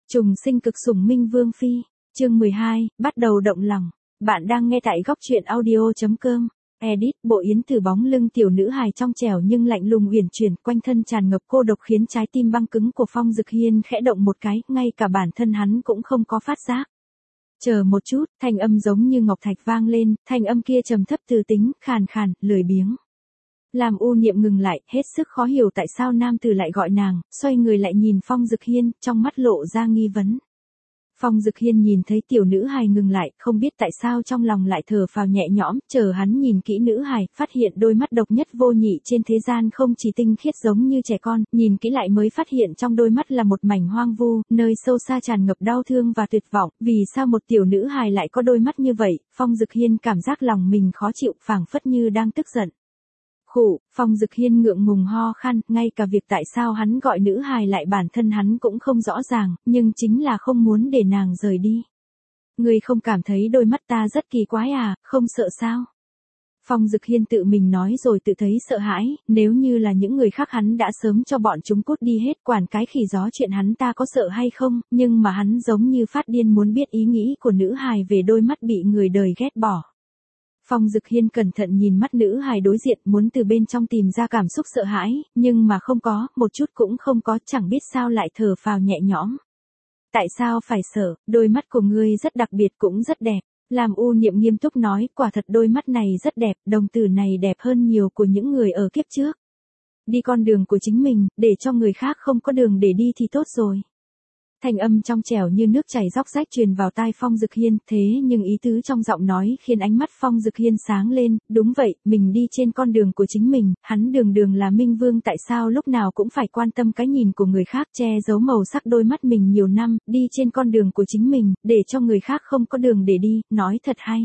Trùng sinh cực sủng Minh Vương Phi, chương 12, bắt đầu động lòng. Bạn đang nghe tại góc truyện audio.com. Edit, bộ yến từ bóng lưng tiểu nữ hài trong trẻo nhưng lạnh lùng uyển chuyển, quanh thân tràn ngập cô độc khiến trái tim băng cứng của Phong Dực Hiên khẽ động một cái, ngay cả bản thân hắn cũng không có phát giác. Chờ một chút, thanh âm giống như ngọc thạch vang lên, thanh âm kia trầm thấp từ tính, khàn khàn, lười biếng. Làm U Niệm ngừng lại, hết sức khó hiểu tại sao nam tử lại gọi nàng, xoay người lại nhìn Phong Dực Hiên, trong mắt lộ ra nghi vấn. Phong Dực Hiên nhìn thấy tiểu nữ hài ngừng lại, không biết tại sao trong lòng lại thở phào nhẹ nhõm, chờ hắn nhìn kỹ nữ hài, phát hiện đôi mắt độc nhất vô nhị trên thế gian không chỉ tinh khiết giống như trẻ con, nhìn kỹ lại mới phát hiện trong đôi mắt là một mảnh hoang vu, nơi sâu xa tràn ngập đau thương và tuyệt vọng, vì sao một tiểu nữ hài lại có đôi mắt như vậy, Phong Dực Hiên cảm giác lòng mình khó chịu, phảng phất như đang tức giận. Phong Dực Hiên ngượng ngùng ho khan, ngay cả việc tại sao hắn gọi nữ hài lại bản thân hắn cũng không rõ ràng, nhưng chính là không muốn để nàng rời đi. Ngươi không cảm thấy đôi mắt ta rất kỳ quái à, không sợ sao? Phong Dực Hiên tự mình nói rồi tự thấy sợ hãi, nếu như là những người khác hắn đã sớm cho bọn chúng cút đi hết, quản cái khỉ gió chuyện hắn ta có sợ hay không, nhưng mà hắn giống như phát điên muốn biết ý nghĩ của nữ hài về đôi mắt bị người đời ghét bỏ. Phong Dực Hiên cẩn thận nhìn mắt nữ hài đối diện, muốn từ bên trong tìm ra cảm xúc sợ hãi, nhưng mà không có, một chút cũng không có, chẳng biết sao lại thở phào nhẹ nhõm. Tại sao phải sợ, đôi mắt của ngươi rất đặc biệt cũng rất đẹp. Làm U Niệm nghiêm túc nói, quả thật đôi mắt này rất đẹp, đồng tử này đẹp hơn nhiều của những người ở kiếp trước. Đi con đường của chính mình, để cho người khác không có đường để đi thì tốt rồi. Thanh âm trong trẻo như nước chảy róc rách truyền vào tai Phong Dực Hiên, thế nhưng ý tứ trong giọng nói khiến ánh mắt Phong Dực Hiên sáng lên, đúng vậy, mình đi trên con đường của chính mình, hắn đường đường là Minh Vương tại sao lúc nào cũng phải quan tâm cái nhìn của người khác, che giấu màu sắc đôi mắt mình nhiều năm, đi trên con đường của chính mình, để cho người khác không có đường để đi, nói thật hay.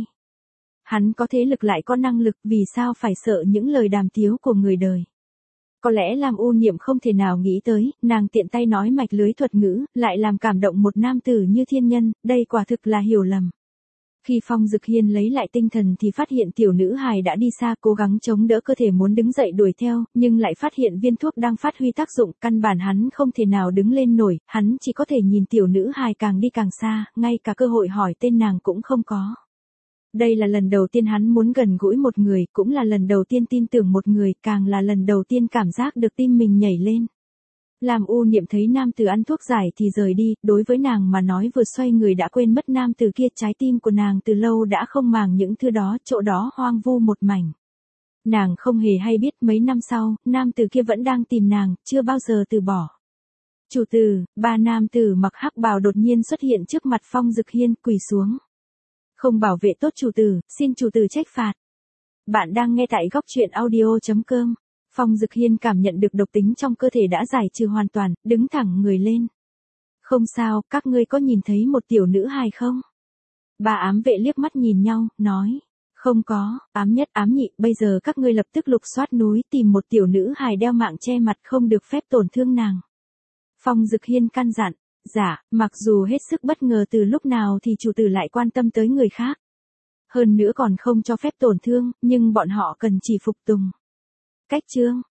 Hắn có thế lực lại có năng lực, vì sao phải sợ những lời đàm tiếu của người đời. Có lẽ làm U Niệm không thể nào nghĩ tới, nàng tiện tay nói mạch lưới thuật ngữ, lại làm cảm động một nam tử như thiên nhân, đây quả thực là hiểu lầm. Khi Phong Dực Hiên lấy lại tinh thần thì phát hiện tiểu nữ hài đã đi xa, cố gắng chống đỡ cơ thể muốn đứng dậy đuổi theo, nhưng lại phát hiện viên thuốc đang phát huy tác dụng, căn bản hắn không thể nào đứng lên nổi, hắn chỉ có thể nhìn tiểu nữ hài càng đi càng xa, ngay cả cơ hội hỏi tên nàng cũng không có. Đây là lần đầu tiên hắn muốn gần gũi một người, cũng là lần đầu tiên tin tưởng một người, càng là lần đầu tiên cảm giác được tim mình nhảy lên. Làm U Niệm thấy nam tử ăn thuốc giải thì rời đi, đối với nàng mà nói vừa xoay người đã quên mất nam tử kia, trái tim của nàng từ lâu đã không màng những thứ đó, chỗ đó hoang vu một mảnh. Nàng không hề hay biết mấy năm sau, nam tử kia vẫn đang tìm nàng, chưa bao giờ từ bỏ. Chủ tử, ba nam tử mặc hắc bào đột nhiên xuất hiện trước mặt Phong Dực Hiên, quỳ xuống. Không bảo vệ tốt chủ tử, xin chủ tử trách phạt. Bạn đang nghe tại góc truyện audio.com. Phong Dực Hiên cảm nhận được độc tính trong cơ thể đã giải trừ hoàn toàn, đứng thẳng người lên. Không sao, các ngươi có nhìn thấy một tiểu nữ hài không? Ba ám vệ liếc mắt nhìn nhau, nói. Không có, ám nhất ám nhị, bây giờ các ngươi lập tức lục soát núi tìm một tiểu nữ hài đeo mạng che mặt không được phép tổn thương nàng. Phong Dực Hiên căn dặn. Dạ, mặc dù hết sức bất ngờ từ lúc nào thì chủ tử lại quan tâm tới người khác. Hơn nữa còn không cho phép tổn thương, nhưng bọn họ cần chỉ phục tùng. Cách chương.